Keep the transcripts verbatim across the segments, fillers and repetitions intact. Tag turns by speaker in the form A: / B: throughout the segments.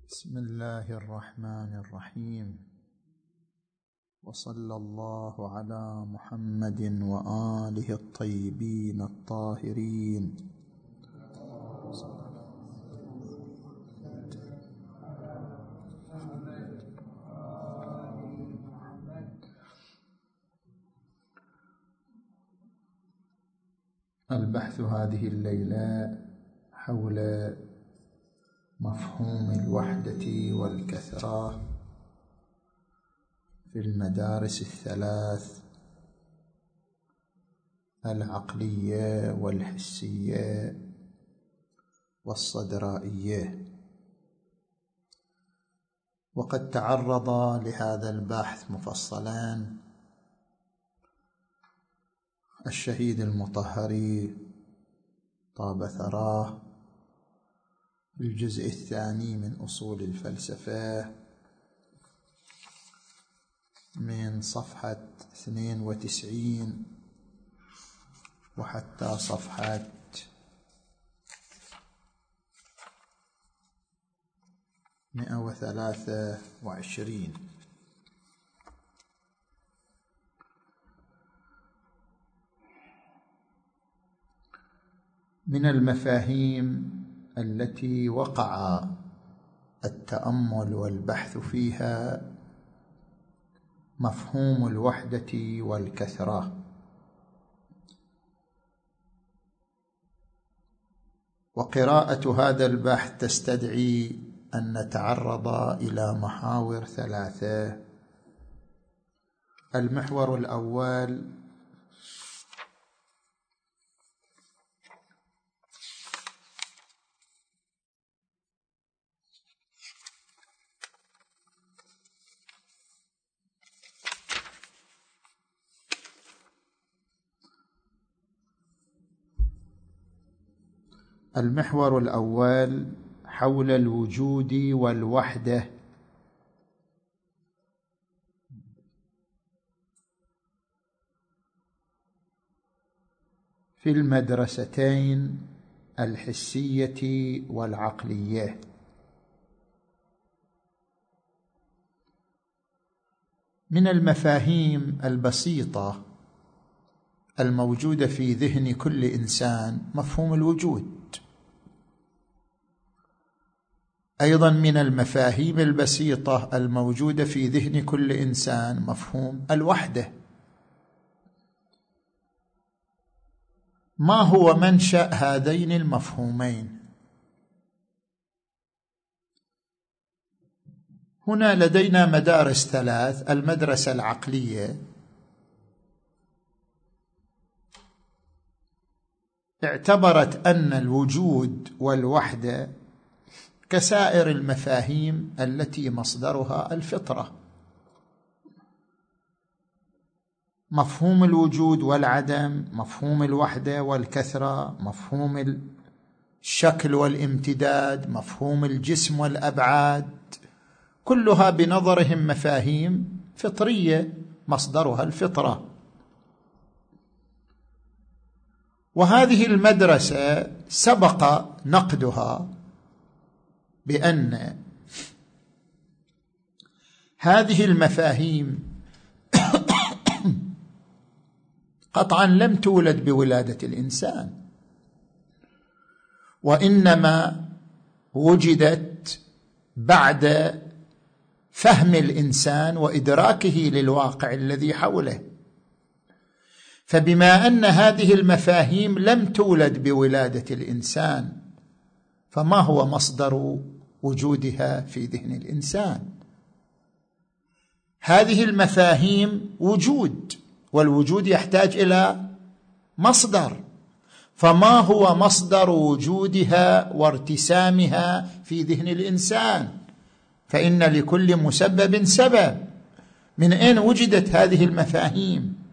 A: بسم الله الرحمن الرحيم، وصلى الله على محمد وآله الطيبين الطاهرين. البحث هذه الليلة حول مفهوم الوحدة والكثرة في المدارس الثلاث: العقلية والحسية والصدرائية. وقد تعرض لهذا البحث مفصلا الشهيد المطهري طاب ثراه الجزء الثاني من أصول الفلسفة من صفحة اثنين وتسعين وحتى صفحة مئة وثلاثة وعشرين. من المفاهيم التي وقع التأمل والبحث فيها مفهوم الوحدة والكثرة. وقراءة هذا البحث تستدعي أن نتعرض إلى محاور ثلاثة. المحور الأول: المحور الأول حول الوجود والوحدة. في المدرستين الحسية والعقلية. من المفاهيم البسيطة الموجودة في ذهن كل إنسان مفهوم الوجود. أيضا من المفاهيم البسيطة الموجودة في ذهن كل إنسان مفهوم الوحدة. ما هو منشأ هذين المفهومين؟ هنا لدينا مدارس ثلاث: المدرسة العقلية اعتبرت أن الوجود والوحدة كسائر المفاهيم التي مصدرها الفطرة. مفهوم الوجود والعدم، مفهوم الوحدة والكثرة، مفهوم الشكل والامتداد، مفهوم الجسم والأبعاد، كلها بنظرهم مفاهيم فطرية مصدرها الفطرة. وهذه المدرسة سبق نقدها بأن هذه المفاهيم قطعا لم تولد بولادة الإنسان، وإنما وجدت بعد فهم الإنسان وإدراكه للواقع الذي حوله. فبما أن هذه المفاهيم لم تولد بولادة الإنسان، فما هو مصدر وجودها في ذهن الإنسان؟ هذه المفاهيم وجود، والوجود يحتاج إلى مصدر، فما هو مصدر وجودها وارتسامها في ذهن الإنسان؟ فإن لكل مسبب سبب. من أين وجدت هذه المفاهيم؟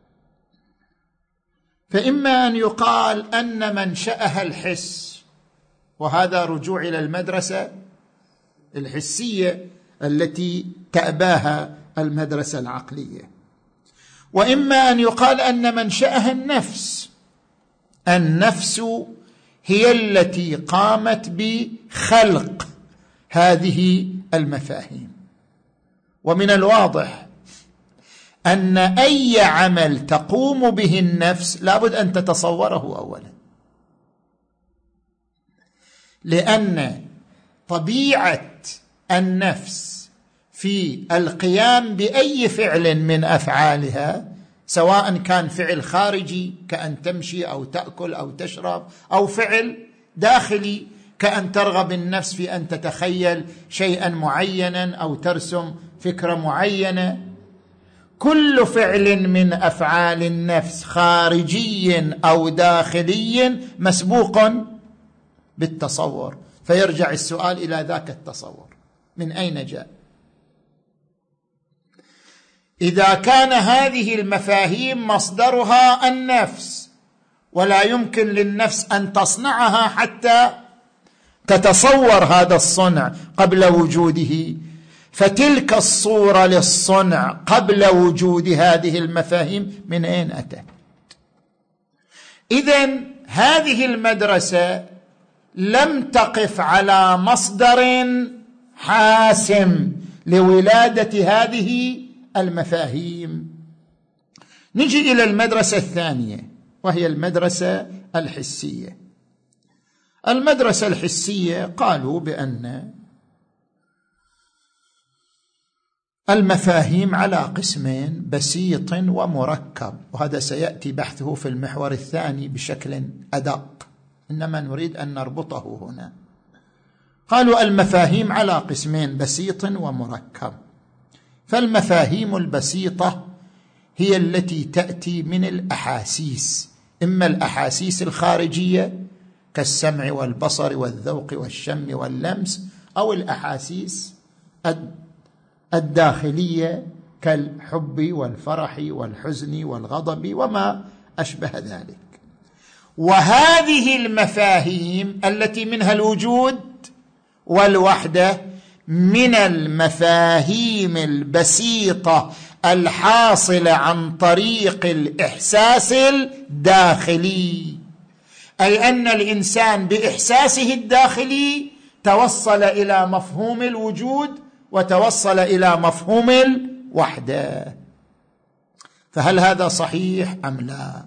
A: فإما أن يقال أن منشأها الحس، وهذا رجوع إلى المدرسة الحسية التي تأباها المدرسة العقلية. وإما أن يقال أن منشأها النفس. النفس هي التي قامت بخلق هذه المفاهيم. ومن الواضح أن أي عمل تقوم به النفس لابد أن تتصوره أولا، لأن طبيعة النفس في القيام بأي فعل من أفعالها، سواء كان فعل خارجي كأن تمشي أو تأكل أو تشرب، أو فعل داخلي كأن ترغب النفس في أن تتخيل شيئا معينا أو ترسم فكرة معينة، كل فعل من أفعال النفس خارجي أو داخلي مسبوق بالتصور. فيرجع السؤال إلى ذاك التصور من أين جاء؟ إذا كان هذه المفاهيم مصدرها النفس، ولا يمكن للنفس أن تصنعها حتى تتصور هذا الصنع قبل وجوده، فتلك الصورة للصنع قبل وجود هذه المفاهيم من أين أتت؟ إذن هذه المدرسة لم تقف على مصدر حاسم لولادة هذه المفاهيم. نجي إلى المدرسة الثانية، وهي المدرسة الحسية. المدرسة الحسية قالوا بأن المفاهيم على قسمين: بسيط ومركب، وهذا سيأتي بحثه في المحور الثاني بشكل أدق، إنما نريد أن نربطه هنا. قالوا المفاهيم على قسمين: بسيط ومركب. فالمفاهيم البسيطة هي التي تأتي من الأحاسيس، إما الأحاسيس الخارجية كالسمع والبصر والذوق والشم واللمس، أو الأحاسيس الداخلية كالحب والفرح والحزن والغضب وما أشبه ذلك. وهذه المفاهيم التي منها الوجود والوحدة من المفاهيم البسيطة الحاصلة عن طريق الإحساس الداخلي، أي أن الإنسان بإحساسه الداخلي توصل إلى مفهوم الوجود وتوصل إلى مفهوم الوحدة. فهل هذا صحيح أم لا؟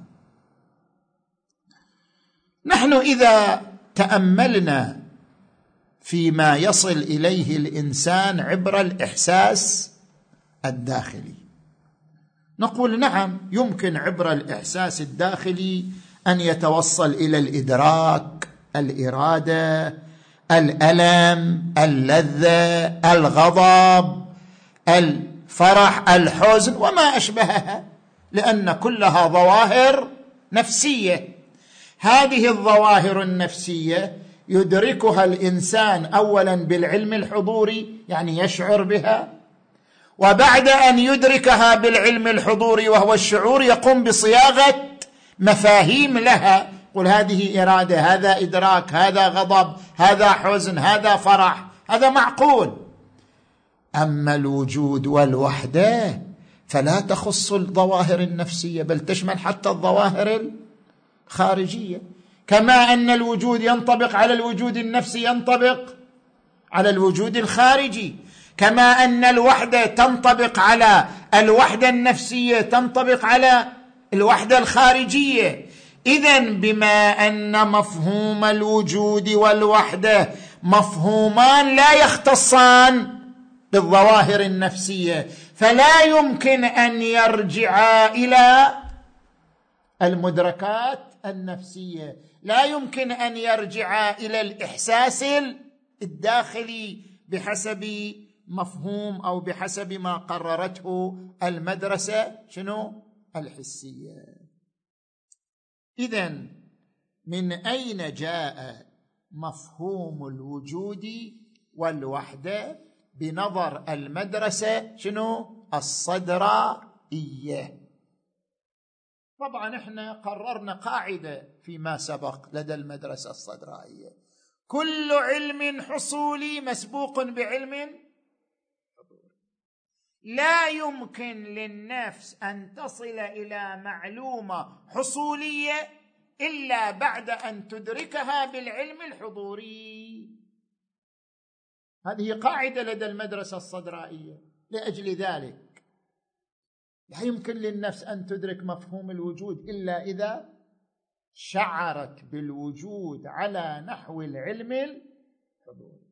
A: نحن إذا تأملنا فيما يصل إليه الإنسان عبر الإحساس الداخلي، نقول نعم، يمكن عبر الإحساس الداخلي أن يتوصل إلى الإدراك، الإرادة، الألم، اللذة، الغضب، الفرح، الحزن وما أشبهها، لأن كلها ظواهر نفسية. هذه الظواهر النفسية يدركها الإنسان أولا بالعلم الحضوري، يعني يشعر بها، وبعد أن يدركها بالعلم الحضوري وهو الشعور يقوم بصياغة مفاهيم لها، قل هذه إرادة، هذا إدراك، هذا غضب، هذا حزن، هذا فرح، هذا معقول. أما الوجود والوحدة فلا تخص الظواهر النفسية، بل تشمل حتى الظواهر الخارجية. كما أن الوجود ينطبق على الوجود النفسي ينطبق على الوجود الخارجي، كما أن الوحدة تنطبق على الوحدة النفسية تنطبق على الوحدة الخارجية. إذن بما أن مفهوم الوجود والوحدة مفهومان لا يختصان بالظواهر النفسية، فلا يمكن أن يرجعا إلى المدركات النفسية، لا يمكن أن يرجعا إلى الإحساس الداخلي بحسب مفهوم أو بحسب ما قررته المدرسة شنو؟ الحسية. إذن من أين جاء مفهوم الوجود والوحدة بنظر المدرسة شنو؟ الصدرائية. طبعا احنا قررنا قاعدة فيما سبق لدى المدرسة الصدرائية: كل علم حصولي مسبوق بعلم حضوري. لا يمكن للنفس أن تصل إلى معلومة حصولية إلا بعد أن تدركها بالعلم الحضوري. هذه قاعدة لدى المدرسة الصدرائية. لأجل ذلك لا يمكن للنفس أن تدرك مفهوم الوجود إلا إذا شعرت بالوجود على نحو العلم الحضوري.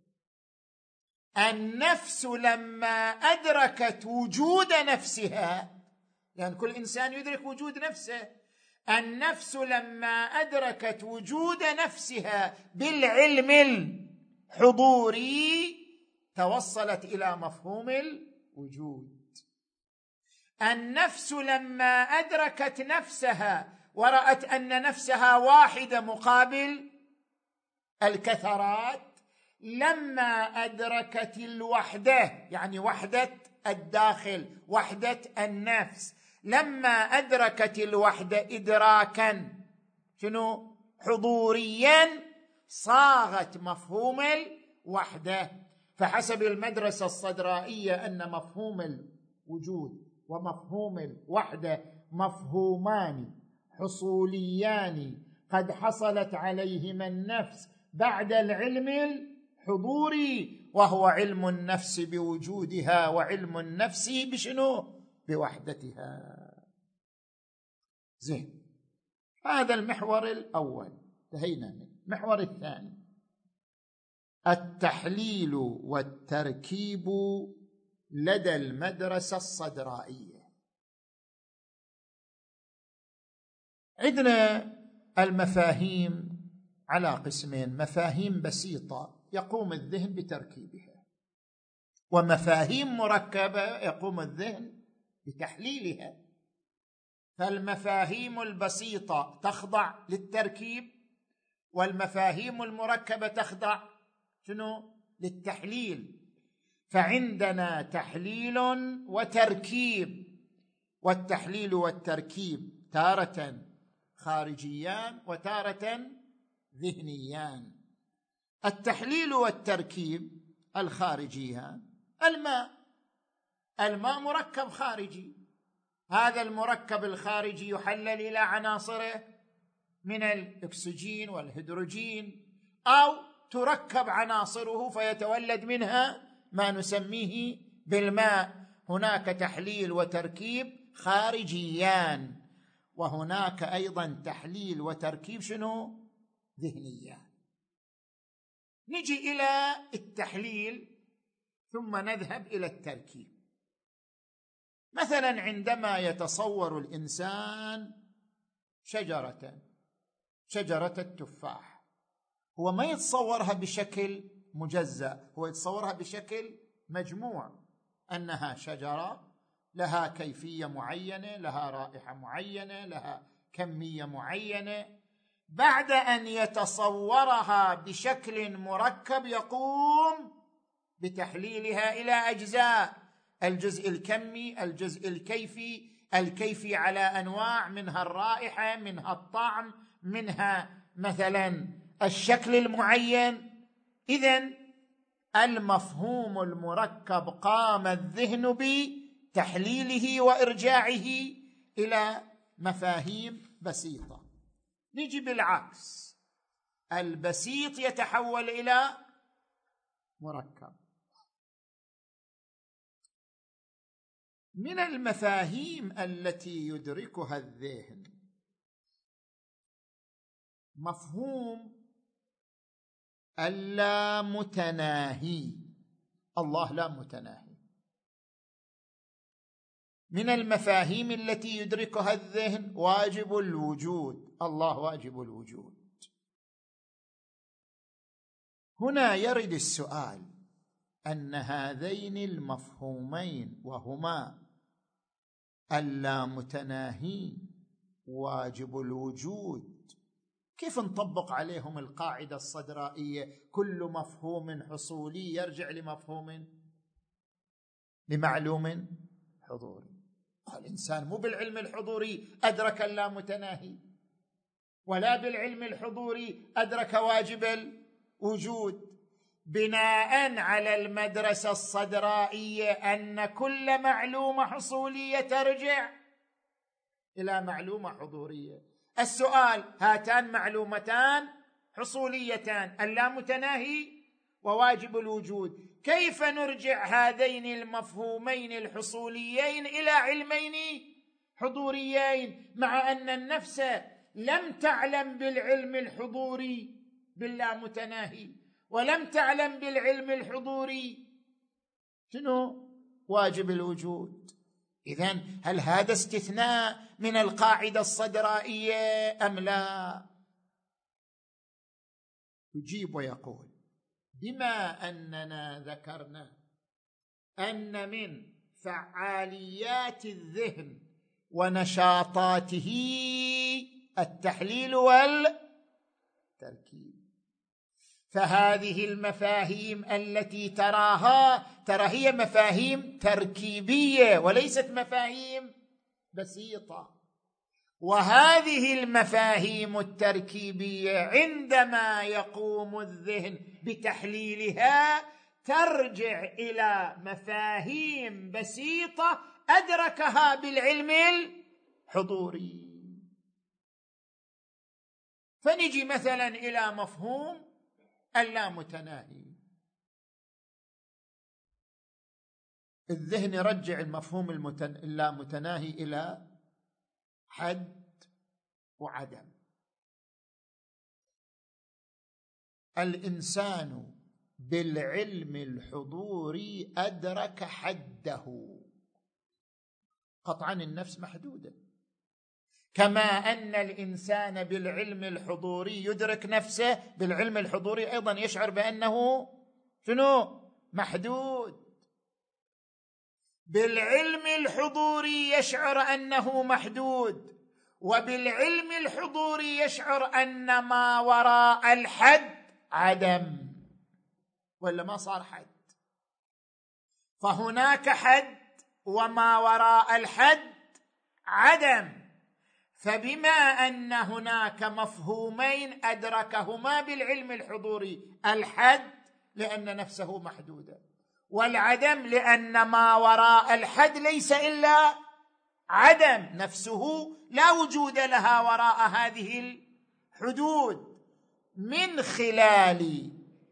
A: النفس لما أدركت وجود نفسها، لأن يعني كل إنسان يدرك وجود نفسه، النفس لما أدركت وجود نفسها بالعلم الحضوري توصلت إلى مفهوم الوجود. النفس لما أدركت نفسها ورأت أن نفسها واحدة مقابل الكثرات، لما أدركت الوحدة يعني وحدة الداخل، وحدة النفس، لما أدركت الوحدة إدراكا شنو حضوريا، صاغت مفهوم الوحدة. فحسب المدرسة الصدرائية أن مفهوم الوجود ومفهوم الوحدة مفهومان حصوليان قد حصلت عليهما النفس بعد العلم الحضوري، وهو علم النفس بوجودها وعلم النفس بشنو؟ بوحدتها. زين، هذا المحور الأول انتهينا منه. المحور الثاني التحليل والتركيب لدى المدرسة الصدرائية. عندنا المفاهيم على قسمين: مفاهيم بسيطة يقوم الذهن بتركيبها، ومفاهيم مركبة يقوم الذهن بتحليلها. فالمفاهيم البسيطة تخضع للتركيب، والمفاهيم المركبة تخضع شنو؟ للتحليل. فعندنا تحليل وتركيب، والتحليل والتركيب تارة خارجيان وتارة ذهنيان. التحليل والتركيب الخارجيان: الماء الماء مركب خارجي، هذا المركب الخارجي يحلل إلى عناصره من الأكسجين والهيدروجين، أو تركب عناصره فيتولد منها ما نسميه بالماء. هناك تحليل وتركيب خارجيان، وهناك أيضا تحليل وتركيب شنو؟ ذهنيان. نجي إلى التحليل ثم نذهب إلى التركيب. مثلا عندما يتصور الإنسان شجرة شجرة التفاح، هو ما يتصورها بشكل مجزأ، هو يتصورها بشكل مجموع، أنها شجرة لها كيفية معينة، لها رائحة معينة، لها كمية معينة. بعد أن يتصورها بشكل مركب يقوم بتحليلها إلى أجزاء: الجزء الكمي، الجزء الكيفي، الكيفي على أنواع، منها الرائحة، منها الطعم، منها مثلا الشكل المعين. إذن المفهوم المركب قام الذهن بتحليله وإرجاعه إلى مفاهيم بسيطة. نجي بالعكس، البسيط يتحول إلى مركب. من المفاهيم التي يدركها الذهن مفهوم اللامتناهي. الله لا متناهي. من المفاهيم التي يدركها الذهن واجب الوجود. الله واجب الوجود. هنا يرد السؤال أن هذين المفهومين وهما اللامتناهي واجب الوجود، كيف نطبق عليهم القاعدة الصدرائية كل مفهوم حصولي يرجع لمفهوم لمعلوم حضوري؟ الإنسان مو بالعلم الحضوري أدرك اللامتناهي، ولا بالعلم الحضوري أدرك واجب الوجود. بناء على المدرسة الصدرائية أن كل معلومة حصولية ترجع إلى معلومة حضورية. السؤال: هاتان معلومتان حصوليتان، اللامتناهي وواجب الوجود، كيف نرجع هذين المفهومين الحصوليين إلى علمين حضوريين، مع أن النفس لم تعلم بالعلم الحضوري باللامتناهي، ولم تعلم بالعلم الحضوري شنو واجب الوجود؟ إذن هل هذا استثناء من القاعدة الصدرائية أم لا؟ يجيب ويقول: بما أننا ذكرنا أن من فعاليات الذهن ونشاطاته التحليل والتركيب، فهذه المفاهيم التي تراها ترى هي مفاهيم تركيبية وليست مفاهيم بسيطة، وهذه المفاهيم التركيبية عندما يقوم الذهن بتحليلها ترجع إلى مفاهيم بسيطة أدركها بالعلم الحضوري. فنجي مثلا إلى مفهوم اللامتناهي، الذهن يرجع المفهوم اللامتناهي إلى حد وعدم. الإنسان بالعلم الحضوري أدرك حده، قطعا النفس محدودة، كما أن الإنسان بالعلم الحضوري يدرك نفسه، بالعلم الحضوري أيضا يشعر بأنه شنو؟ محدود. بالعلم الحضوري يشعر أنه محدود، وبالعلم الحضوري يشعر أن ما وراء الحد عدم، ولا ما صار حد، فهناك حد وما وراء الحد عدم. فبما أن هناك مفهومين أدركهما بالعلم الحضوري، الحد لأن نفسه محدودة، والعدم لأن ما وراء الحد ليس إلا عدم، نفسه لا وجود لها وراء هذه الحدود. من خلال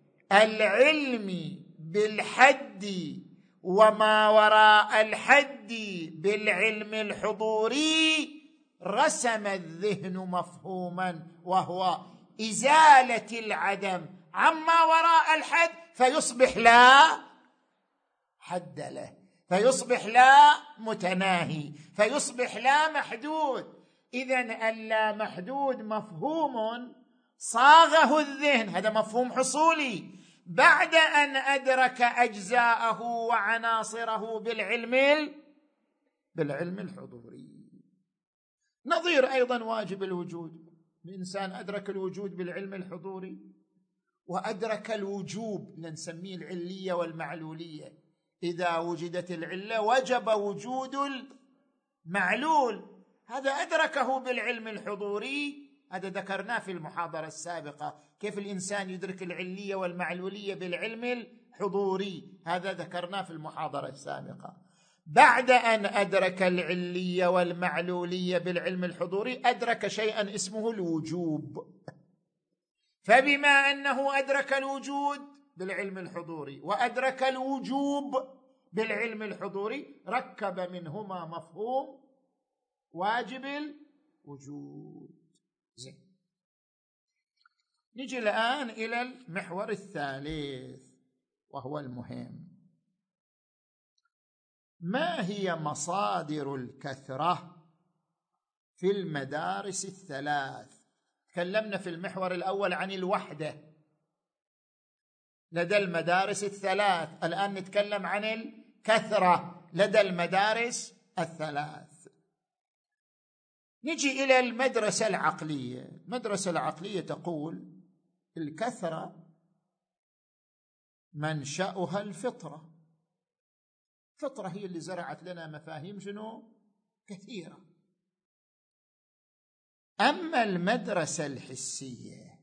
A: العلم بالحد وما وراء الحد بالعلم الحضوري رسم الذهن مفهوما، وهو إزالة العدم عما وراء الحد، فيصبح لا حد له، فيصبح لا متناهي، فيصبح لا محدود. إذن اللا محدود مفهوم صاغه الذهن، هذا مفهوم حصولي، بعد أن أدرك أجزاءه وعناصره بالعلم بالعلم الحضوري. نظير أيضا واجب الوجود، الإنسان أدرك الوجود بالعلم الحضوري، وأدرك الوجوب، لنسميه العلية والمعلولية، إذا وجدت العلة وجب وجود المعلول، هذا أدركه بالعلم الحضوري. هذا ذكرناه في المحاضرة السابقة، كيف الإنسان يدرك العلية والمعلولية بالعلم الحضوري، هذا ذكرناه في المحاضرة السابقة. بعد أن أدرك العلية والمعلولية بالعلم الحضوري أدرك شيئا اسمه الوجوب، فبما أنه أدرك الوجود بالعلم الحضوري وأدرك الوجوب بالعلم الحضوري ركب منهما مفهوم واجب الوجود. زين، نجي الآن إلى المحور الثالث وهو المهم: ما هي مصادر الكثرة في المدارس الثلاث؟ تكلمنا في المحور الأول عن الوحدة لدى المدارس الثلاث، الآن نتكلم عن الكثرة لدى المدارس الثلاث. نجي إلى المدرسة العقلية. المدرسة العقلية تقول الكثرة منشأها الفطرة، الفطرة هي اللي زرعت لنا مفاهيم شنو؟ كثيرة. أما المدرسة الحسية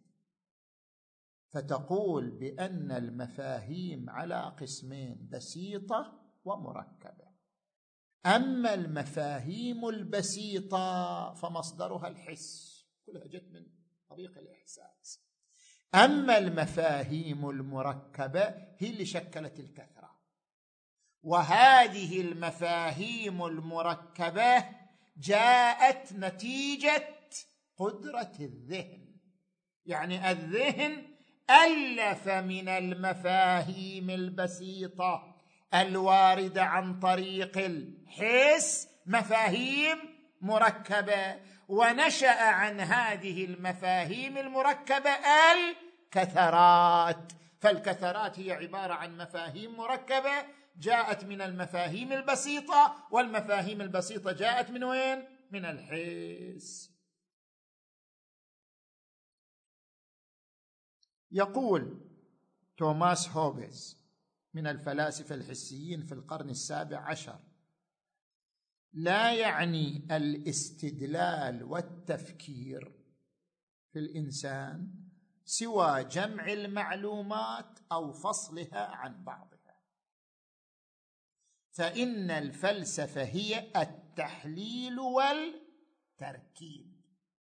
A: فتقول بأن المفاهيم على قسمين: بسيطة ومركبة. أما المفاهيم البسيطة فمصدرها الحس، كلها جت من طريق الإحساس. أما المفاهيم المركبة هي اللي شكلت الكثرة، وهذه المفاهيم المركبة جاءت نتيجة قدرة الذهن. يعني الذهن ألف من المفاهيم البسيطة الواردة عن طريق الحس مفاهيم مركبة، ونشأ عن هذه المفاهيم المركبة الكثرات. فالكثرات هي عبارة عن مفاهيم مركبة جاءت من المفاهيم البسيطة، والمفاهيم البسيطة جاءت من وين؟ من الحس. يقول توماس هوبز من الفلاسفة الحسيين في القرن السابع عشر: لا يعني الاستدلال والتفكير في الإنسان سوى جمع المعلومات أو فصلها عن بعضها، فإن الفلسفة هي التحليل والتركيب،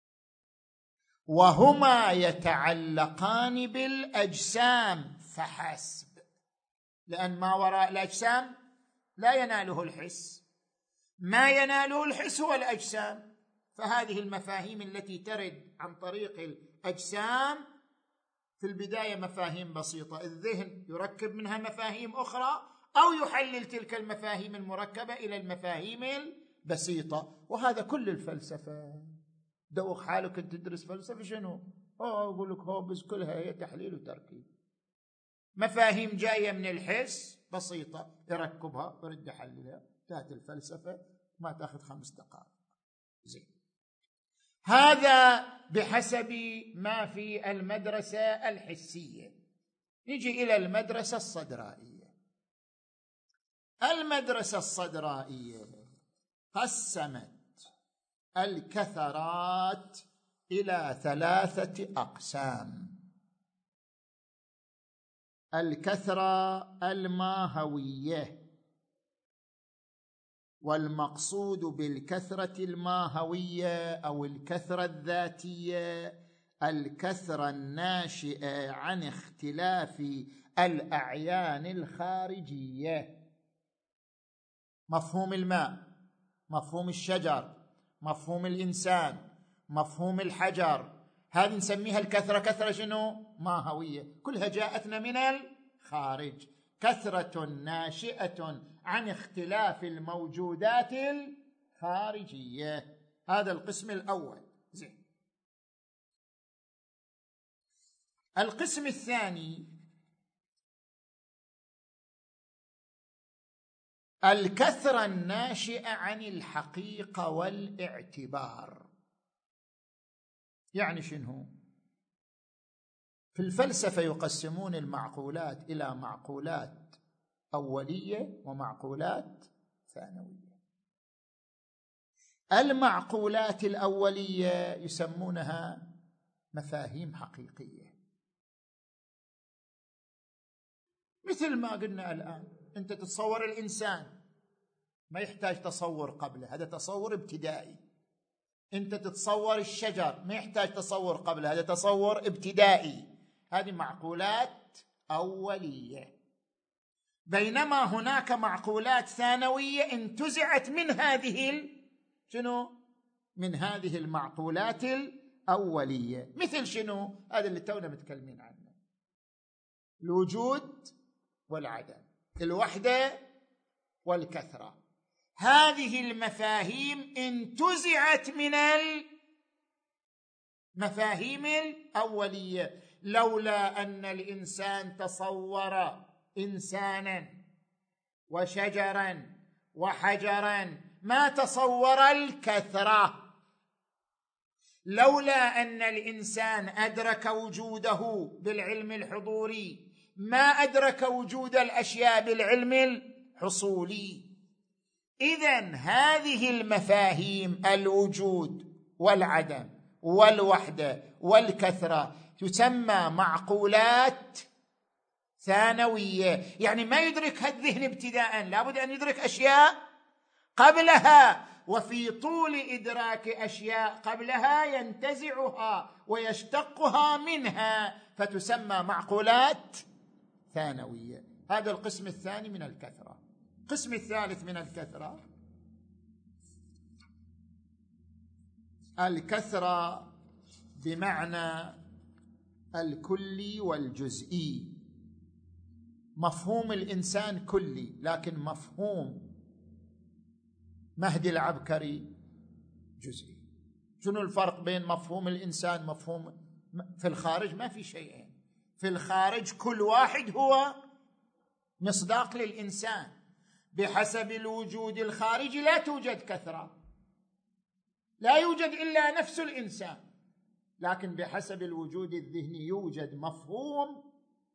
A: وهما يتعلقان بالأجسام فحسب، لأن ما وراء الأجسام لا يناله الحس، ما يناله الحس هو الأجسام. فهذه المفاهيم التي ترد عن طريق الأجسام في البداية مفاهيم بسيطة، الذهن يركب منها مفاهيم أخرى أو يحلل تلك المفاهيم المركبة إلى المفاهيم البسيطة. وهذا كل الفلسفة. دوق حالك تدرس فلسفة شنو؟ أوه أقول لك هوبز كلها هي تحليل وتركيب، مفاهيم جاية من الحس بسيطة يركبها ويرد يحللها. انتهت الفلسفة، ما تأخذ خمس دقائق. زين، هذا بحسب ما في المدرسة الحسية. نجي إلى المدرسة الصدرائية. المدرسة الصدرائية قسمت الكثرات إلى ثلاثة أقسام: الكثرة الماهوية، والمقصود بالكثرة الماهوية أو الكثرة الذاتية الكثرة الناشئة عن اختلاف الأعيان الخارجية. مفهوم الماء، مفهوم الشجر، مفهوم الإنسان، مفهوم الحجر، هذه نسميها الكثرة. كثرة شنو؟ ماهوية، كلها جاءتنا من الخارج. كثرة ناشئة عن اختلاف الموجودات الخارجية، هذا القسم الأول. زين، القسم الثاني الكثرة الناشئة عن الحقيقة والاعتبار. يعني شنو؟ في الفلسفة يقسمون المعقولات إلى معقولات أولية ومعقولات ثانوية. المعقولات الأولية يسمونها مفاهيم حقيقية، مثل ما قلنا الآن. أنت تتصور الإنسان ما يحتاج تصور قبله، هذا تصور ابتدائي. أنت تتصور الشجر ما يحتاج تصور قبله، هذا تصور ابتدائي. هذه معقولات أولية. بينما هناك معقولات ثانوية انتزعت من هذه ال... شنو؟ من هذه المعقولات الأولية. مثل شنو؟ هذا اللي تونا متكلمين عنه: الوجود والعدم، الوحدة والكثرة. هذه المفاهيم انتزعت من المفاهيم الأولية. لولا أن الإنسان تصور إنسانا وشجرا وحجرا ما تصور الكثرة. لولا أن الإنسان أدرك وجوده بالعلم الحضوري ما أدرك وجود الأشياء بالعلم الحصولي. إذن هذه المفاهيم الوجود والعدم والوحدة والكثرة تسمى معقولات ثانوية. يعني ما يدركها الذهن ابتداء، لابد أن يدرك أشياء قبلها وفي طول إدراك أشياء قبلها ينتزعها ويشتقها منها، فتسمى معقولات ثانوية. هذا القسم الثاني من الكثرة. القسم الثالث من الكثرة الكثرة بمعنى الكلي والجزئي. مفهوم الإنسان كلي، لكن مفهوم مهدي العبكري جزئي. شنو الفرق بين مفهوم الإنسان مفهوم في الخارج؟ ما في شيئين. في الخارج كل واحد هو مصداق للإنسان، بحسب الوجود الخارجي لا توجد كثرة، لا يوجد إلا نفس الإنسان، لكن بحسب الوجود الذهني يوجد مفهوم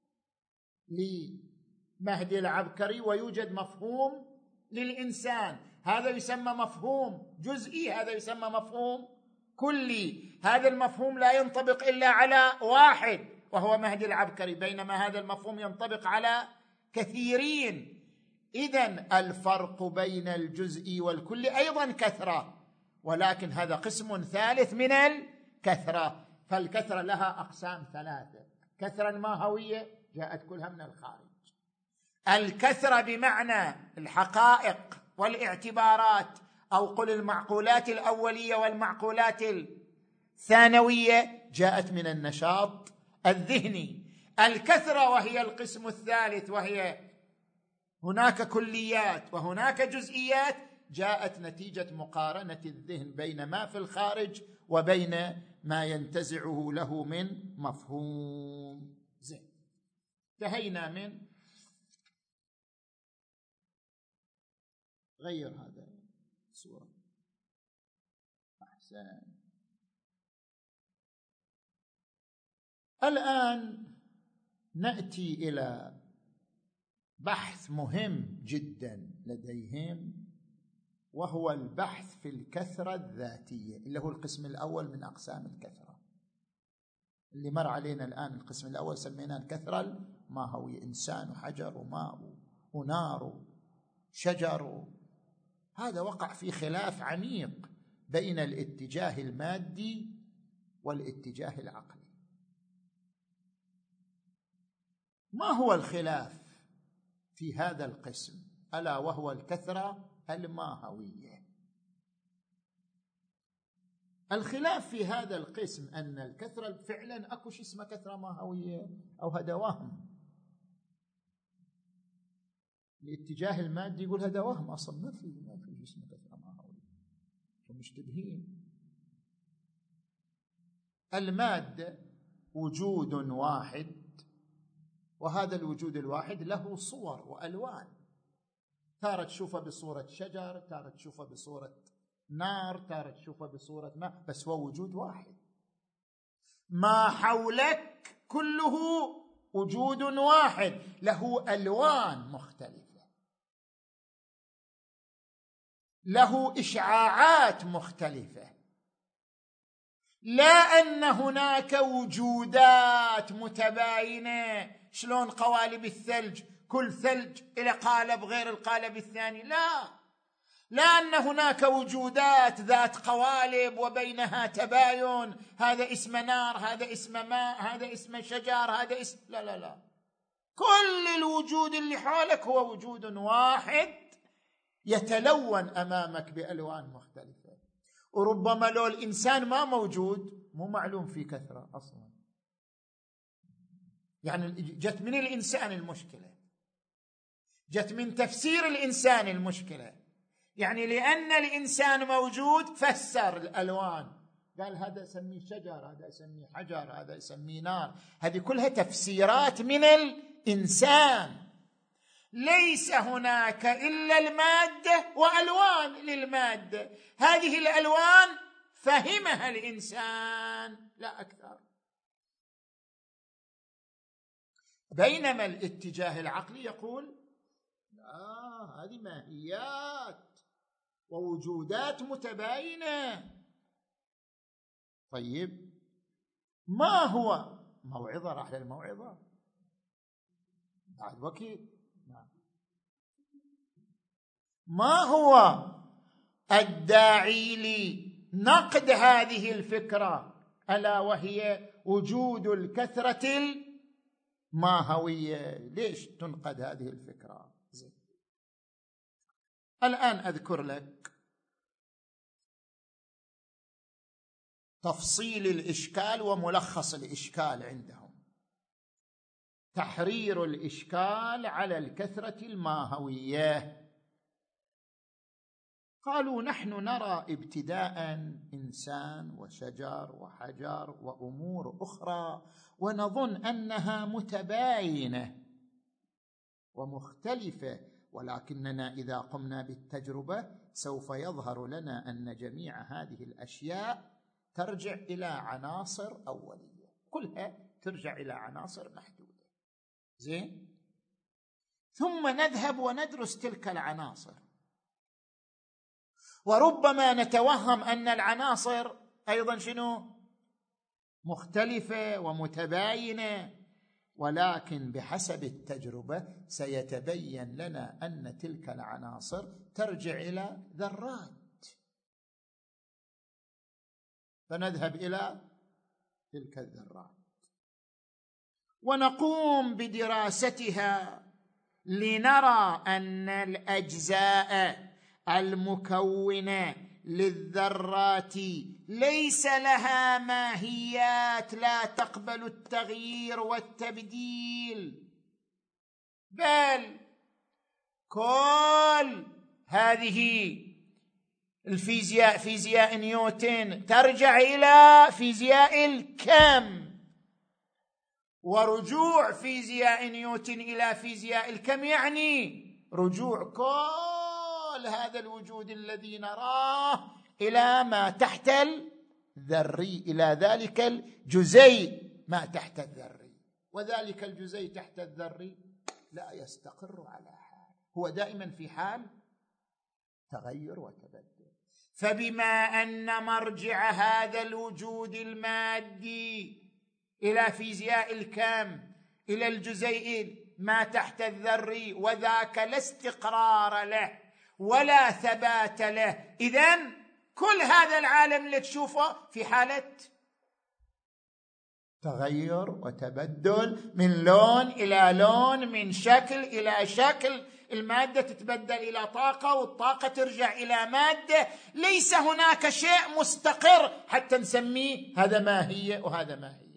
A: لمهدي العبكري ويوجد مفهوم للإنسان. هذا يسمى مفهوم جزئي، هذا يسمى مفهوم كلي. هذا المفهوم لا ينطبق إلا على واحد وهو مهدي العبكري، بينما هذا المفهوم ينطبق على كثيرين. إذن الفرق بين الجزئي والكلي أيضا كثرة، ولكن هذا قسم ثالث من الكثرة. فالكثرة لها أقسام ثلاثة: كثرة ماهوية جاءت كلها من الخارج، الكثرة بمعنى الحقائق والاعتبارات، أو قل المعقولات الأولية والمعقولات الثانوية، جاءت من النشاط الذهني. الكثرة وهي القسم الثالث، وهي هناك كليات وهناك جزئيات، جاءت نتيجة مقارنة الذهن بين ما في الخارج وبين ما ينتزعه له من مفهوم. زين، انتهينا من غير هذا الصورة. أحسن. الآن نأتي إلى بحث مهم جدا لديهم، وهو البحث في الكثرة الذاتية، اللي هو القسم الأول من أقسام الكثرة اللي مر علينا الآن. القسم الأول سميناه الكثرة الماهوية، إنسان وحجر وماء ونار وشجر. هذا وقع في خلاف عميق بين الاتجاه المادي والاتجاه العقلي. ما هو الخلاف في هذا القسم؟ ألا وهو الكثرة الماهوية. الخلاف في هذا القسم أن الكثرة فعلا أكو شيء اسمه كثرة ماهوية، أو هذا وهم. الاتجاه المادي يقول هذا وهم، أصلا ما في ما في شيء اسمه كثرة ماهوية، ومشتبهين. المادة وجود واحد، وهذا الوجود الواحد له صور وألوان، تارة تشوفه بصورة شجر، تارة تشوفه بصورة نار، تارة تشوفه بصورة ماء، بس هو وجود واحد. ما حولك كله وجود واحد له ألوان مختلفة، له إشعاعات مختلفة. لا أن هناك وجودات متباينة شلون قوالب الثلج، كل ثلج إلى قالب غير القالب الثاني. لا، لا أن هناك وجودات ذات قوالب وبينها تباين، هذا اسم نار، هذا اسم ماء، هذا اسم شجر، هذا اسم، لا لا لا، كل الوجود اللي حولك هو وجود واحد يتلون أمامك بألوان مختلفة. وربما لو الإنسان ما موجود مو معلوم في كثرة أصلا، يعني جت من الإنسان المشكلة، جت من تفسير الإنسان المشكلة. يعني لأن الإنسان موجود فسر الألوان، قال هذا اسميه شجر، هذا اسميه حجر، هذا اسميه نار. هذه كلها تفسيرات من الإنسان. ليس هناك إلا المادة وألوان للمادة، هذه الألوان فهمها الإنسان لا أكثر. بينما الاتجاه العقلي يقول لا، هذه ماهيات ووجودات متباينة. طيب، ما هو موعظة؟ راح للموعظة بعد وكيل. ما هو الداعي لنقد هذه الفكرة، ألا وهي وجود الكثرة الماهوية. ليش تنقد هذه الفكرة؟ زين. الآن أذكر لك تفصيل الإشكال وملخص الإشكال عندهم. تحرير الإشكال على الكثرة الماهوية. قالوا: نحن نرى ابتداء إنسان وشجر وحجر وأمور أخرى، ونظن أنها متباينة ومختلفة، ولكننا إذا قمنا بالتجربة سوف يظهر لنا أن جميع هذه الأشياء ترجع إلى عناصر أولية، كلها ترجع إلى عناصر محدودة. زين. ثم نذهب وندرس تلك العناصر، وربما نتوهم أن العناصر أيضا شنو؟ مختلفة ومتباينة، ولكن بحسب التجربة سيتبين لنا أن تلك العناصر ترجع إلى ذرات، فنذهب إلى تلك الذرات ونقوم بدراستها لنرى أن الأجزاء المكونة للذرات ليس لها ماهيات لا تقبل التغيير والتبديل، بل كل هذه الفيزياء، فيزياء نيوتن، ترجع إلى فيزياء الكم، ورجوع فيزياء نيوتن إلى فيزياء الكم يعني رجوع كل هذا الوجود الذي نراه إلى ما تحت الذري، إلى ذلك الجزيء ما تحت الذري، وذلك الجزيء تحت الذري لا يستقر على حال، هو دائما في حال تغير وتبدل. فبما أن مرجع هذا الوجود المادي إلى فيزياء الكم، إلى الجزيء ما تحت الذري، وذاك لا استقرار له ولا ثبات له، إذن كل هذا العالم اللي تشوفه في حالة تغير وتبدل، من لون إلى لون، من شكل إلى شكل، المادة تتبدل إلى طاقة، والطاقة ترجع إلى مادة، ليس هناك شيء مستقر حتى نسميه هذا ماهية وهذا ماهية.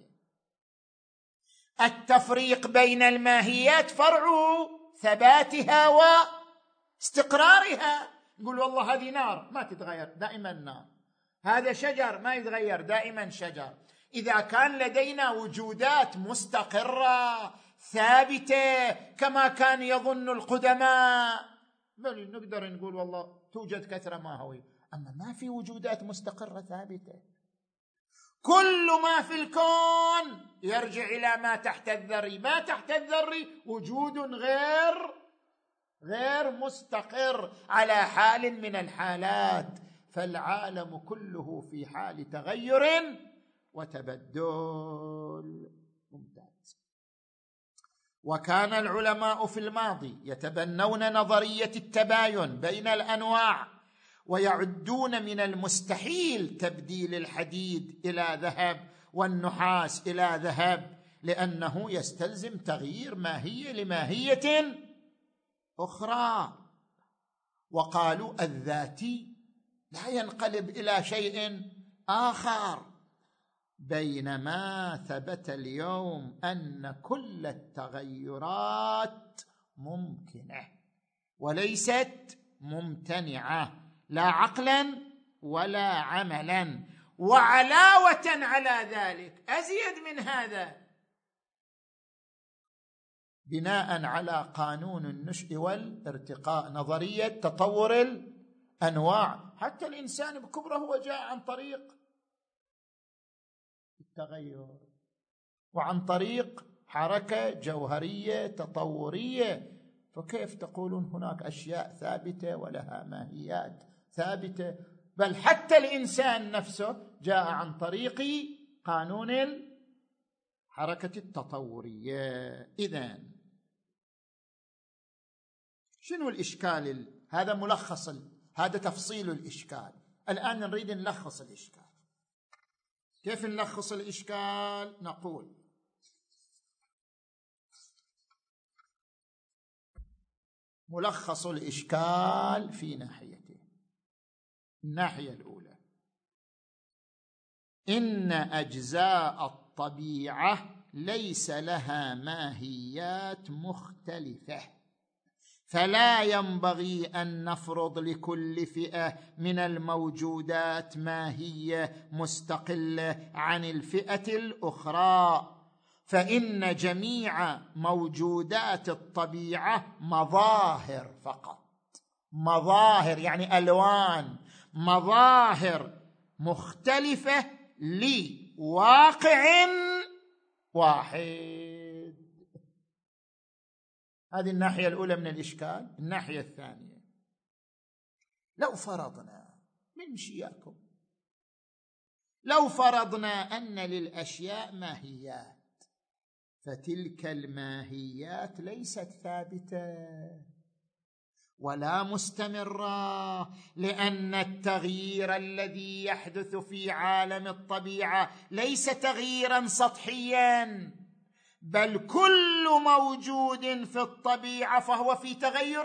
A: التفريق بين الماهيات فرع ثباتها واستقرارها. نقول والله هذه نار ما تتغير، دائما نار، هذا شجر ما يتغير، دائما شجر. إذا كان لدينا وجودات مستقرة ثابتة كما كان يظن القدماء، بل نقدر نقول والله توجد كثرة ماهوية، أما ما في وجودات مستقرة ثابتة، كل ما في الكون يرجع إلى ما تحت الذري، ما تحت الذري وجود غير غير مستقر على حال من الحالات، فالعالم كله في حال تغير وتبدل. ممتاز. وكان العلماء في الماضي يتبنون نظرية التباين بين الأنواع، ويعدون من المستحيل تبديل الحديد إلى ذهب والنحاس إلى ذهب، لأنه يستلزم تغيير ماهية لماهية أخرى. وقالوا الذاتي لا ينقلب إلى شيء آخر، بينما ثبت اليوم أن كل التغيرات ممكنة وليست ممتنعة، لا عقلا ولا عملا. وعلاوة على ذلك، أزيد من هذا، بناء على قانون النشء والارتقاء، نظرية تطور الأنواع، حتى الإنسان بكبره هو جاء عن طريق التغير وعن طريق حركة جوهرية تطورية، فكيف تقولون هناك أشياء ثابتة ولها ماهيات ثابتة؟ بل حتى الإنسان نفسه جاء عن طريق قانون الحركة التطورية. إذن شنو الإشكال؟ هذا ملخص هذا تفصيل الإشكال. الآن نريد نلخص الإشكال. كيف نلخص الإشكال؟ نقول ملخص الإشكال في ناحيتين. الناحية الأولى: إن أجزاء الطبيعة ليس لها ماهيات مختلفة، فلا ينبغي أن نفرض لكل فئة من الموجودات ماهية مستقلة عن الفئة الأخرى، فإن جميع موجودات الطبيعة مظاهر فقط. مظاهر يعني ألوان، مظاهر مختلفة لواقع واحد. هذه الناحية الأولى من الإشكال. الناحية الثانية: لو فرضنا من شياكم لو فرضنا أن للأشياء ماهيات، فتلك الماهيات ليست ثابتة ولا مستمرة، لأن التغيير الذي يحدث في عالم الطبيعة ليس تغييرا سطحيا، بل كل موجود في الطبيعة فهو في تغير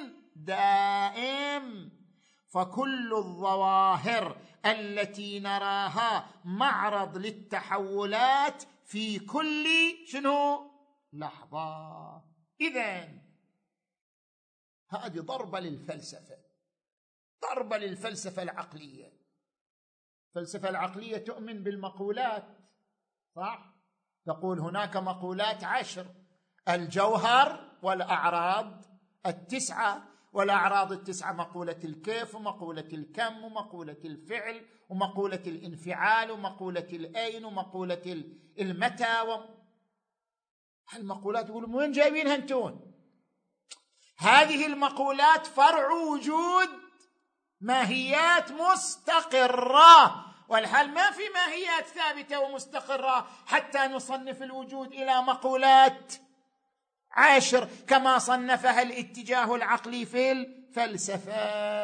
A: دائم. فكل الظواهر التي نراها معرض للتحولات في كل شنو؟ لحظة. إذن هذه ضربة للفلسفة، ضربة للفلسفة العقلية. الفلسفة العقلية تؤمن بالمقولات، صح؟ تقول هناك مقولات عشر: الجوهر والأعراض التسعة، والأعراض التسعة مقولة الكيف ومقولة الكم ومقولة الفعل ومقولة الانفعال ومقولة الأين ومقولة المتى و... هالمقولات يقولون وين جايبينها انتون؟ هذه المقولات فرع وجود ماهيات مستقرة، والحال ما في ماهيات ثابتة ومستقرة حتى نصنف الوجود إلى مقولات عشر كما صنفها الاتجاه العقلي في الفلسفة.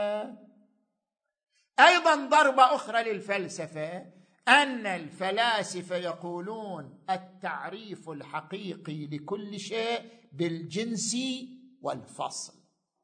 A: أيضا ضربة أخرى للفلسفة أن الفلاسفة يقولون التعريف الحقيقي لكل شيء بالجنس والفصل.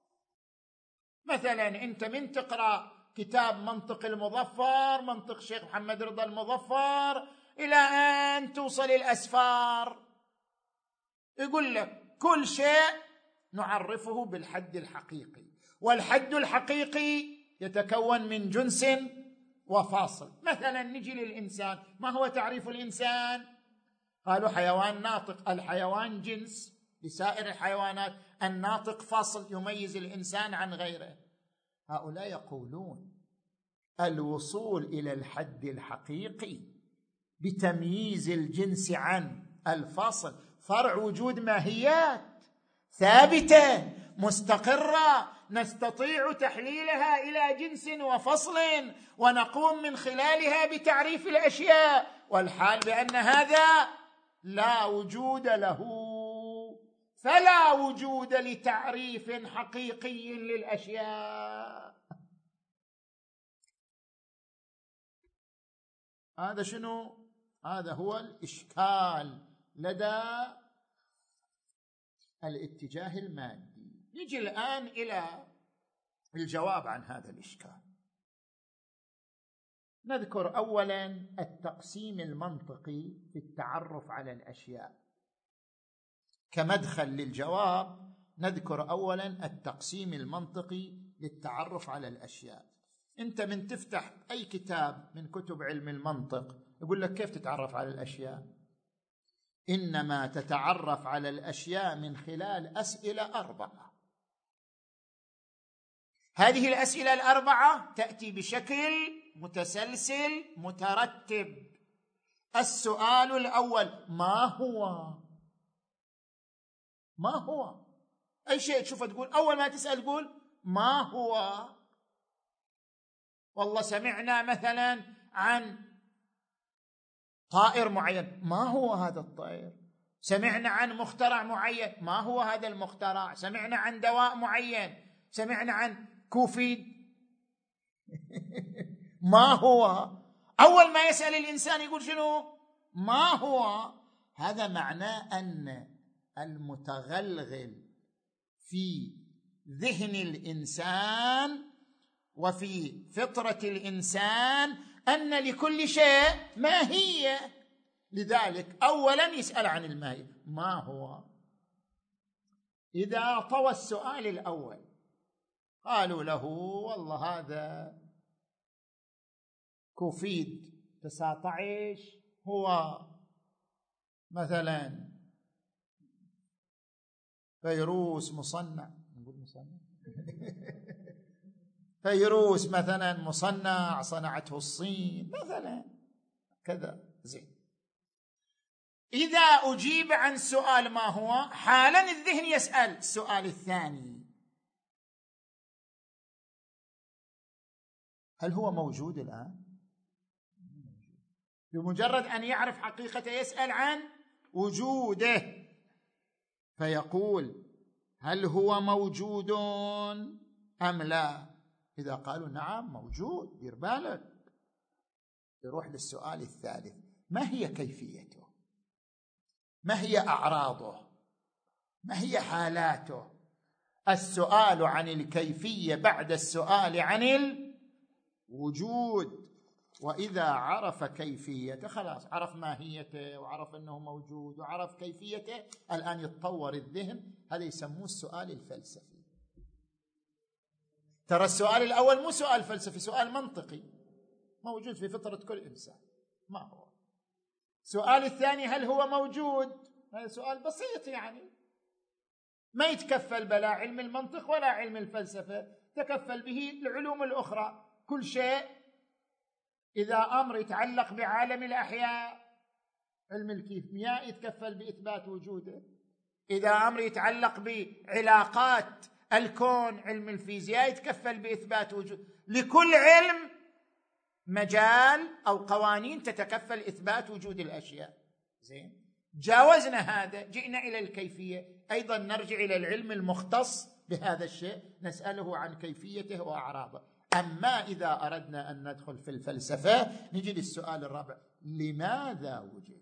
A: مثلا أنت من تقرأ كتاب منطق المظفر، منطق شيخ محمد رضا المظفر، إلى أن توصل الأسفار، يقول لك كل شيء نعرفه بالحد الحقيقي، والحد الحقيقي يتكون من جنس وفاصل. مثلا نجي للإنسان، ما هو تعريف الإنسان؟ قالوا حيوان ناطق. الحيوان جنس لسائر الحيوانات، الناطق فصل يميز الإنسان عن غيره. هؤلاء يقولون الوصول إلى الحد الحقيقي بتمييز الجنس عن الفصل فرع وجود ماهيات ثابتة مستقرة نستطيع تحليلها إلى جنس وفصل ونقوم من خلالها بتعريف الأشياء، والحال بأن هذا لا وجود له، فلا وجود لتعريف حقيقي للأشياء. هذا شنو؟ هذا هو الإشكال لدى الاتجاه المادي. نجي الآن إلى الجواب عن هذا الإشكال. نذكر أولا التقسيم المنطقي في التعرف على الأشياء. كمدخل للجواب نذكر أولا التقسيم المنطقي للتعرف على الأشياء. أنت من تفتح أي كتاب من كتب علم المنطق يقول لك كيف تتعرف على الأشياء؟ إنما تتعرف على الأشياء من خلال أسئلة أربعة. هذه الأسئلة الأربعة تأتي بشكل متسلسل مترتب. السؤال الأول: ما هو؟ ما هو؟ أي شيء تشوفه تقول أول ما تسأل تقول ما هو؟ والله سمعنا مثلا عن طائر معين، ما هو هذا الطائر؟ سمعنا عن مخترع معين، ما هو هذا المخترع؟ سمعنا عن دواء معين، سمعنا عن كوفيد ما هو؟ أول ما يسأل الإنسان يقول شنو؟ ما هو؟ هذا معناه أن المتغلغل في ذهن الإنسان وفي فطرة الإنسان أن لكل شيء ماهية، لذلك أولا يسأل عن الماهية ما هو. إذا طوى السؤال الأول قالوا له والله هذا كوفيد تسعة عشر هو مثلا فيروس مصنع، نقول مصنع فيروس مثلا مصنع صنعته الصين مثلا كذا، زين. إذا أجيب عن سؤال ما هو، حالا الذهن يسأل السؤال الثاني هل هو موجود الآن؟ بمجرد أن يعرف حقيقته يسأل عن وجوده، فيقول هل هو موجود أم لا؟ إذا قالوا نعم موجود دير بالك، يروح للسؤال الثالث ما هي كيفيته؟ ما هي أعراضه؟ ما هي حالاته؟ السؤال عن الكيفية بعد السؤال عن الوجود. وإذا عرف كيفيته خلاص عرف ماهيته وعرف أنه موجود وعرف كيفيته، الآن يتطور الذهن، هذا يسموه السؤال الفلسفي. ترى السؤال الأول مو سؤال فلسفي، سؤال منطقي موجود في فطرة كل إنسان ما هو. السؤال الثاني هل هو موجود؟ هذا سؤال بسيط، يعني ما يتكفل بلا علم المنطق ولا علم الفلسفة، تكفل به العلوم الأخرى. كل شيء إذا أمر يتعلق بعالم الأحياء علم الكيمياء يتكفل بإثبات وجوده، إذا أمر يتعلق بعلاقات الكون علم الفيزياء يتكفل بإثبات وجوده. لكل علم مجال أو قوانين تتكفل إثبات وجود الأشياء. زين، جاوزنا هذا، جئنا إلى الكيفية، أيضا نرجع إلى العلم المختص بهذا الشيء نسأله عن كيفيته وأعراضه. أما إذا أردنا أن ندخل في الفلسفة نجي للسؤال الرابع، لماذا وجد؟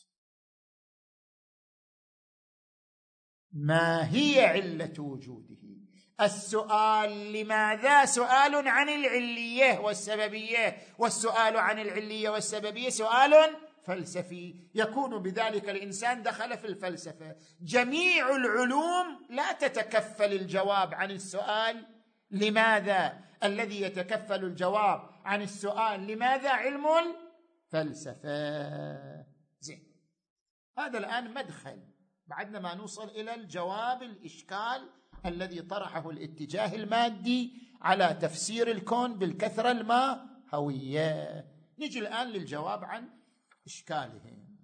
A: ما هي علة وجوده؟ السؤال لماذا سؤال عن العلية والسببية، والسؤال عن العلية والسببية سؤال فلسفي، يكون بذلك الإنسان دخل في الفلسفة. جميع العلوم لا تتكفل الجواب عن السؤال لماذا، الذي يتكفل الجواب عن السؤال لماذا علم الفلسفة. زين، هذا الآن مدخل، بعدنا ما نوصل إلى الجواب الإشكال الذي طرحه الاتجاه المادي على تفسير الكون بالكثرة الماهوية. نجي الآن للجواب عن إشكالهم.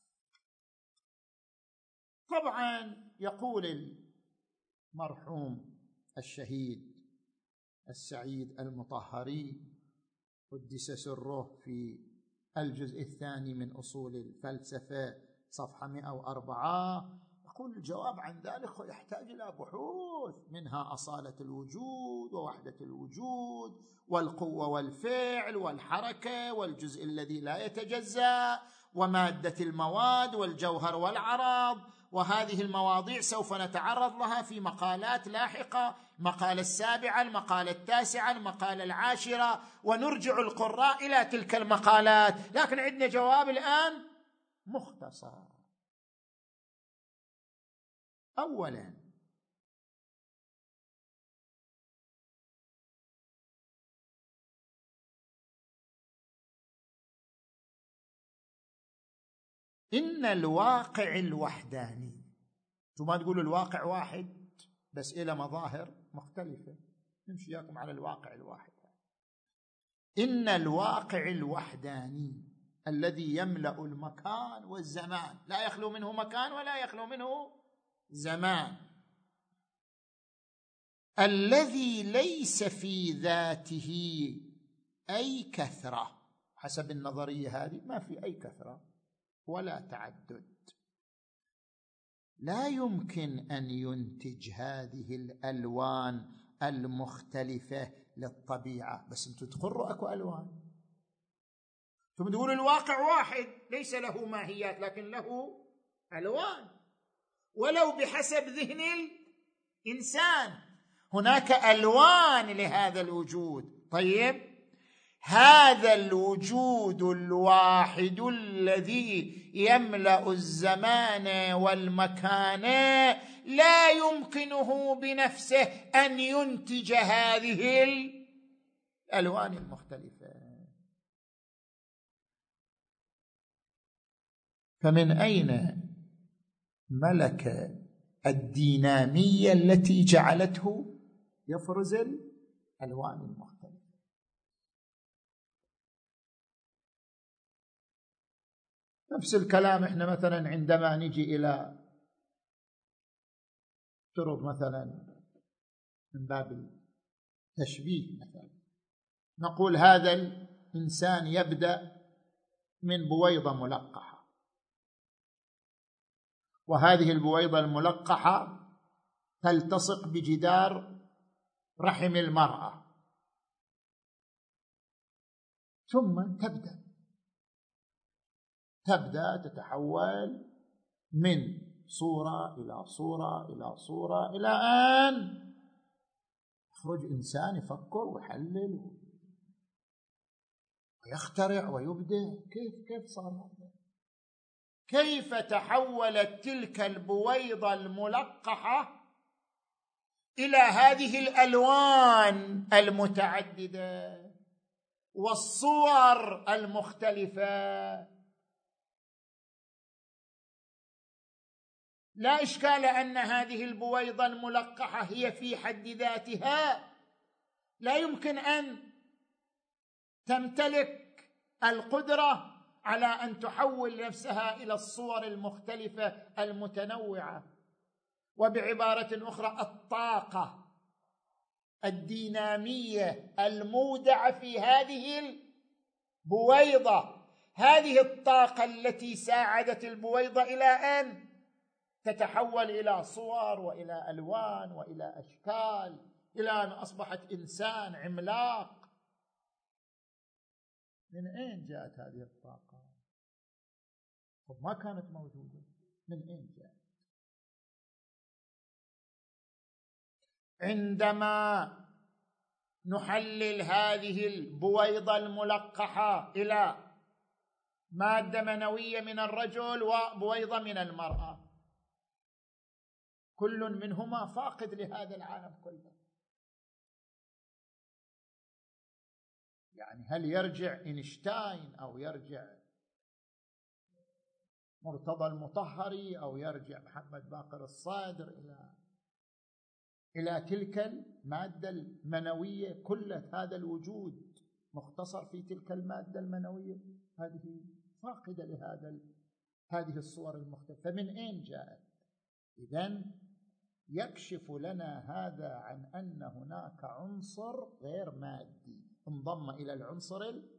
A: طبعا يقول المرحوم الشهيد السعيد المطهري قدس سره في الجزء الثاني من أصول الفلسفة صفحة مئة وأربعة، يقول الجواب عن ذلك يحتاج إلى بحوث، منها أصالة الوجود ووحدة الوجود والقوة والفعل والحركة والجزء الذي لا يتجزأ ومادة المواد والجوهر والعرض، وهذه المواضيع سوف نتعرض لها في مقالات لاحقة، المقالة السابعة، المقالة التاسعة، المقالة العاشرة، ونرجع القراء إلى تلك المقالات. لكن عندنا جواب الآن مختصر. أولا، إن الواقع الوحداني، ثم ما تقولوا الواقع واحد بس إلى مظاهر مختلفة، نمشي إياكم على الواقع الواحد. إن الواقع الوحداني الذي يملأ المكان والزمان، لا يخلو منه مكان ولا يخلو منه زمان، الذي ليس في ذاته أي كثرة، حسب النظرية هذه ما في أي كثرة ولا تعدد، لا يمكن أن ينتج هذه الألوان المختلفة للطبيعة. بس أنتم تقروا أكو ألوان، ثم تقولوا الواقع واحد ليس له ماهيات لكن له ألوان، ولو بحسب ذهن الإنسان هناك ألوان لهذا الوجود. طيب، هذا الوجود الواحد الذي يملأ الزمان والمكان لا يمكنه بنفسه أن ينتج هذه الألوان المختلفة. فمن أين ملك الدينامية التي جعلته يفرز الألوان المختلفة؟ نفس الكلام احنا مثلا عندما نجي إلى افترض مثلا من باب التشبيه مثلا نقول هذا الإنسان يبدأ من بويضة ملقحة، وهذه البويضة الملقحة تلتصق بجدار رحم المرأة، ثم تبدأ تبدأ تتحول من صورة إلى صورة إلى صورة إلى أن يخرج إنسان يفكر ويحلل ويخترع ويبدع. كيف كيف صار هذا؟ كيف تحولت تلك البويضة الملقحة إلى هذه الألوان المتعددة والصور المختلفة؟ لا إشكال أن هذه البويضة الملقحة هي في حد ذاتها لا يمكن أن تمتلك القدرة على أن تحول نفسها إلى الصور المختلفة المتنوعة. وبعبارة أخرى، الطاقة الدينامية المودعة في هذه البويضة، هذه الطاقة التي ساعدت البويضة إلى أن تتحول إلى صور وإلى ألوان وإلى أشكال إلى أن أصبحت إنسان عملاق. من أين جاءت هذه الطاقة؟ ما كانت موجودة. من أين جاءت؟ عندما نحلل هذه البويضة الملقحة إلى مادة منوية من الرجل وبويضة من المرأة، كل منهما فاقد لهذا العالم كله. يعني هل يرجع إينشتاين أو يرجع مرتضى المطهري أو يرجع محمد باقر الصادر إلى إلى تلك المادة المنوية؟ كل هذا الوجود مختصر في تلك المادة المنوية، هذه فاقدة لهذا هذه الصور المختلفة. فمن أين جاءت؟ إذن يكشف لنا هذا عن أن هناك عنصر غير مادي انضم إلى العنصر المادي.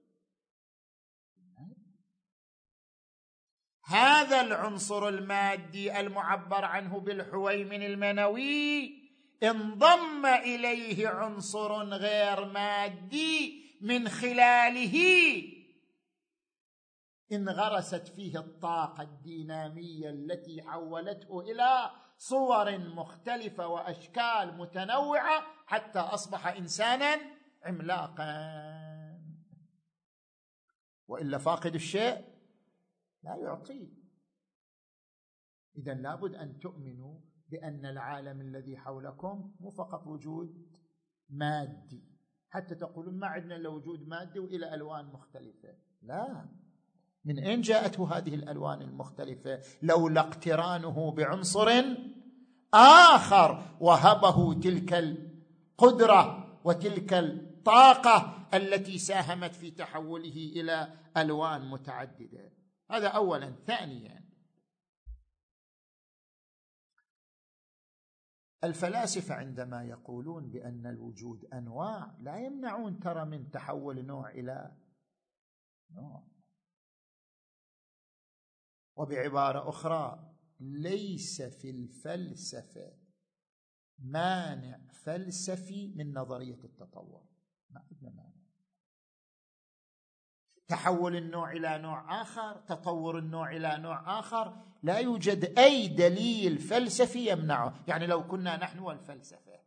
A: هذا العنصر المادي المعبر عنه بالحويمن المنوي انضم إليه عنصر غير مادي من خلاله انغرست فيه الطاقة الدينامية التي حولته إلى صور مختلفة وأشكال متنوعة حتى أصبح إنسانا عملاقا. وإلا فاقد الشيء لا يعطيه. إذن لابد أن تؤمنوا بأن العالم الذي حولكم مو فقط وجود مادي حتى تقولون ما عندنا إلا وجود مادي وإلى ألوان مختلفة. لا، من أين جاءته هذه الألوان المختلفة لولا اقترانه بعنصر آخر وهبه تلك القدرة وتلك الطاقة التي ساهمت في تحوله إلى ألوان متعددة؟ هذا أولا. ثانيا، الفلاسفة عندما يقولون بأن الوجود أنواع لا يمنعون ترى من تحول نوع إلى نوع. وبعبارة أخرى، ليس في الفلسفة مانع فلسفي من نظرية التطور. ما عندنا مانع. تحول النوع إلى نوع آخر، تطور النوع إلى نوع آخر، لا يوجد أي دليل فلسفي يمنعه. يعني لو كنا نحن والفلسفة،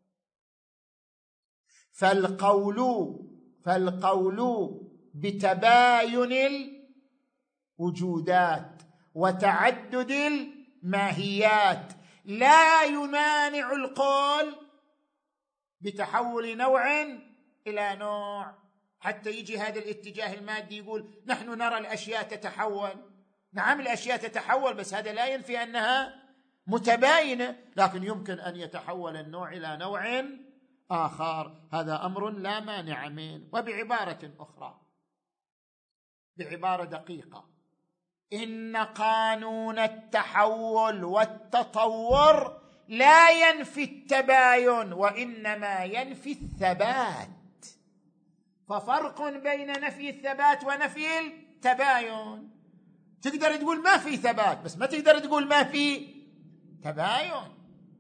A: فالقول فالقول بتباين الوجودات وتعدد الماهيات لا يمانع القول بتحول نوع إلى نوع. حتى يجي هذا الاتجاه المادي يقول نحن نرى الأشياء تتحول. نعم الأشياء تتحول، بس هذا لا ينفي أنها متباينة، لكن يمكن أن يتحول النوع إلى نوع آخر، هذا أمر لا مانع منه. وبعبارة أخرى، بعبارة دقيقة، إن قانون التحول والتطور لا ينفي التباين، وإنما ينفي الثبات. ففرق بين نفي الثبات ونفي التباين. تقدر تقول ما في ثبات، بس ما تقدر تقول ما في تباين.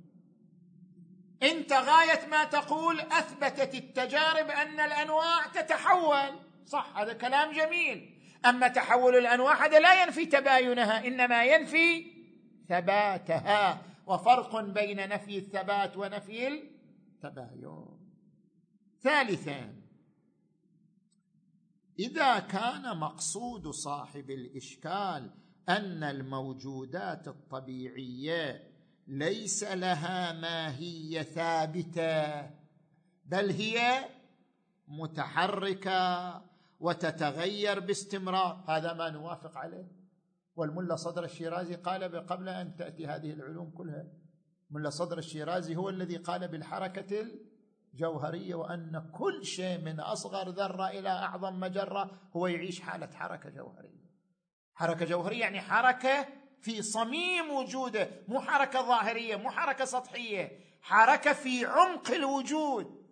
A: انت غاية ما تقول أثبتت التجارب أن الأنواع تتحول، صح، هذا كلام جميل. أما تحول الأنواع هذا لا ينفي تباينها، إنما ينفي ثباتها. وفرق بين نفي الثبات ونفي التباين. ثالثا، إذا كان مقصود صاحب الإشكال أن الموجودات الطبيعية ليس لها ماهية ثابتة، بل هي متحركة وتتغير باستمرار، هذا ما نوافق عليه. والملا صدر الشيرازي قال قبل أن تأتي هذه العلوم كلها، ملا صدر الشيرازي هو الذي قال بالحركة الجوهرية، وأن كل شيء من أصغر ذرة إلى أعظم مجرة هو يعيش حالة حركة جوهرية. حركة جوهرية يعني حركة في صميم وجوده، مو حركة ظاهرية، مو حركة سطحية، حركة في عمق الوجود.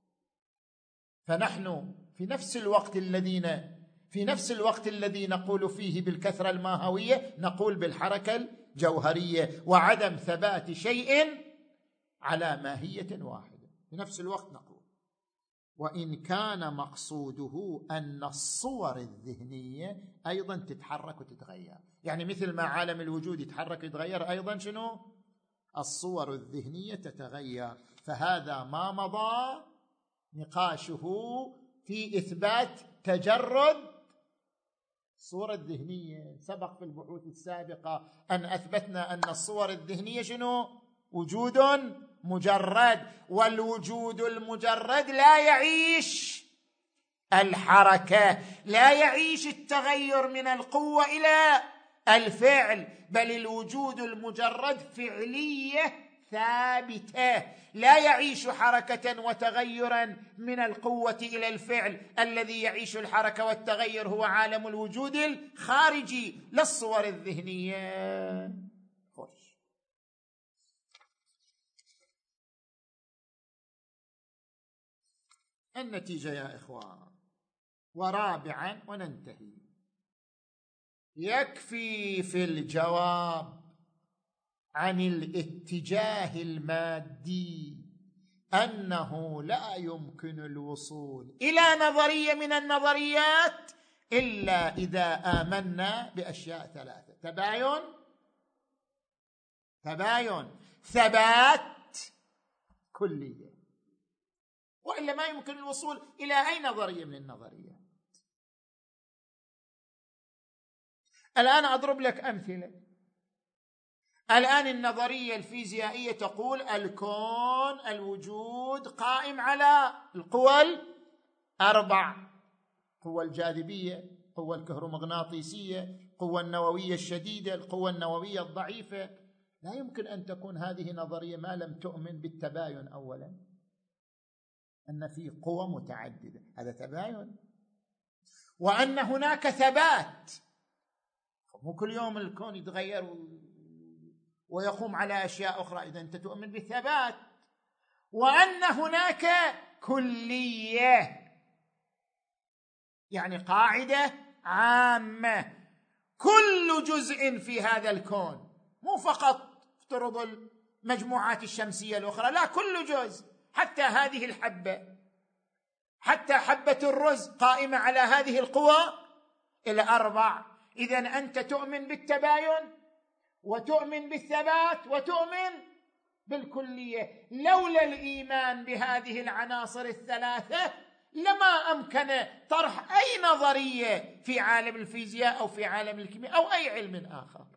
A: فنحن في نفس الوقت الذين في نفس الوقت الذي نقول فيه بالكثرة الماهوية نقول بالحركة الجوهرية، وعدم ثبات شيء على ماهية واحدة في نفس الوقت نقول. وإن كان مقصوده أن الصور الذهنية أيضا تتحرك وتتغير، يعني مثل ما عالم الوجود يتحرك ويتغير، أيضا شنو؟ الصور الذهنية تتغير. فهذا ما مضى نقاشه في إثبات تجرد الصورة الذهنية. سبق في البحوث السابقة أن أثبتنا أن الصور الذهنية شنو؟ وجود مجرد، والوجود المجرد لا يعيش الحركة، لا يعيش التغير من القوة إلى الفعل، بل الوجود المجرد فعلية ثابتة، لا يعيش حركة وتغيرا من القوة إلى الفعل. الذي يعيش الحركة والتغير هو عالم الوجود الخارجي، لا الصور الذهنية. خوش. النتيجة يا إخوان، ورابعا وننتهي، يكفي في الجواب عن الاتجاه المادي أنه لا يمكن الوصول إلى نظرية من النظريات إلا إذا آمنا بأشياء ثلاثة: تباين، تباين، ثبات، كلية، وإلا ما يمكن الوصول إلى أي نظرية من النظريات. الآن أضرب لك أمثلة. الآن النظرية الفيزيائية تقول الكون الوجود قائم على القوى الأربع: قوة الجاذبية، قوة الكهرومغناطيسية، قوة النووية الشديدة، القوة النووية الضعيفة. لا يمكن أن تكون هذه نظرية ما لم تؤمن بالتباين أولا، أن في قوى متعددة، هذا تباين، وأن هناك ثبات، مو كل يوم الكون يتغير ويقوم على أشياء أخرى، إذا أنت تؤمن بالثبات، وأن هناك كلية يعني قاعدة عامة، كل جزء في هذا الكون، مو فقط افترض المجموعات الشمسية الأخرى، لا، كل جزء، حتى هذه الحبة، حتى حبة الرز قائمة على هذه القوى الأربع. إذن أنت تؤمن بالتباين وتؤمن بالثبات وتؤمن بالكلية. لولا الإيمان بهذه العناصر الثلاثة لما أمكن طرح أي نظرية في عالم الفيزياء أو في عالم الكيمياء أو أي علم آخر.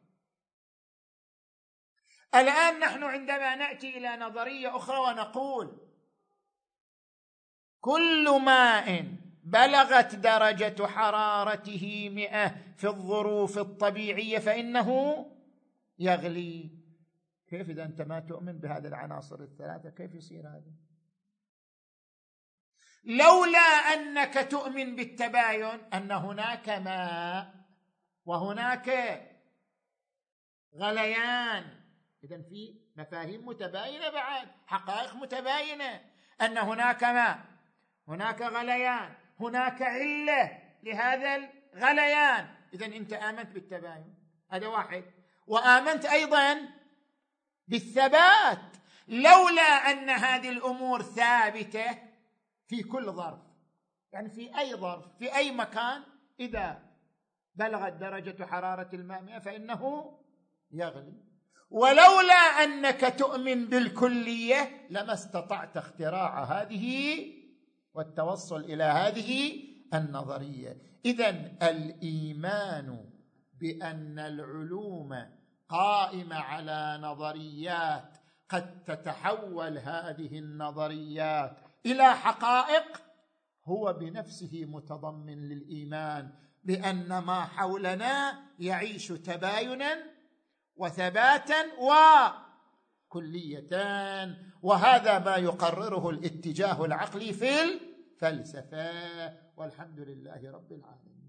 A: الآن نحن عندما نأتي إلى نظرية أخرى ونقول كل ماء بلغت درجة حرارته مئة في الظروف الطبيعية فإنه يغلي. كيف إذا أنت ما تؤمن بهذه العناصر الثلاثة كيف يصير هذا؟ لولا أنك تؤمن بالتباين أن هناك ماء وهناك غليان، إذن في مفاهيم متباينة بعد، حقائق متباينة، أن هناك ماء، هناك غليان، هناك علة لهذا الغليان، إذن أنت آمنت بالتباين، هذا واحد. وآمنت أيضا بالثبات، لولا أن هذه الأمور ثابتة في كل ظرف، يعني في أي ظرف في أي مكان، إذا بلغت درجة حرارة الماء مئة فإنه يغلي. ولولا أنك تؤمن بالكلية لما استطعت اختراع هذه والتوصل إلى هذه النظرية. إذن الإيمان بأن العلوم قائمة على نظريات قد تتحول هذه النظريات إلى حقائق هو بنفسه متضمن للإيمان بأن ما حولنا يعيش تباينا وثباتا وكليتان، وهذا ما يقرره الاتجاه العقلي في الفلسفة. والحمد لله رب العالمين.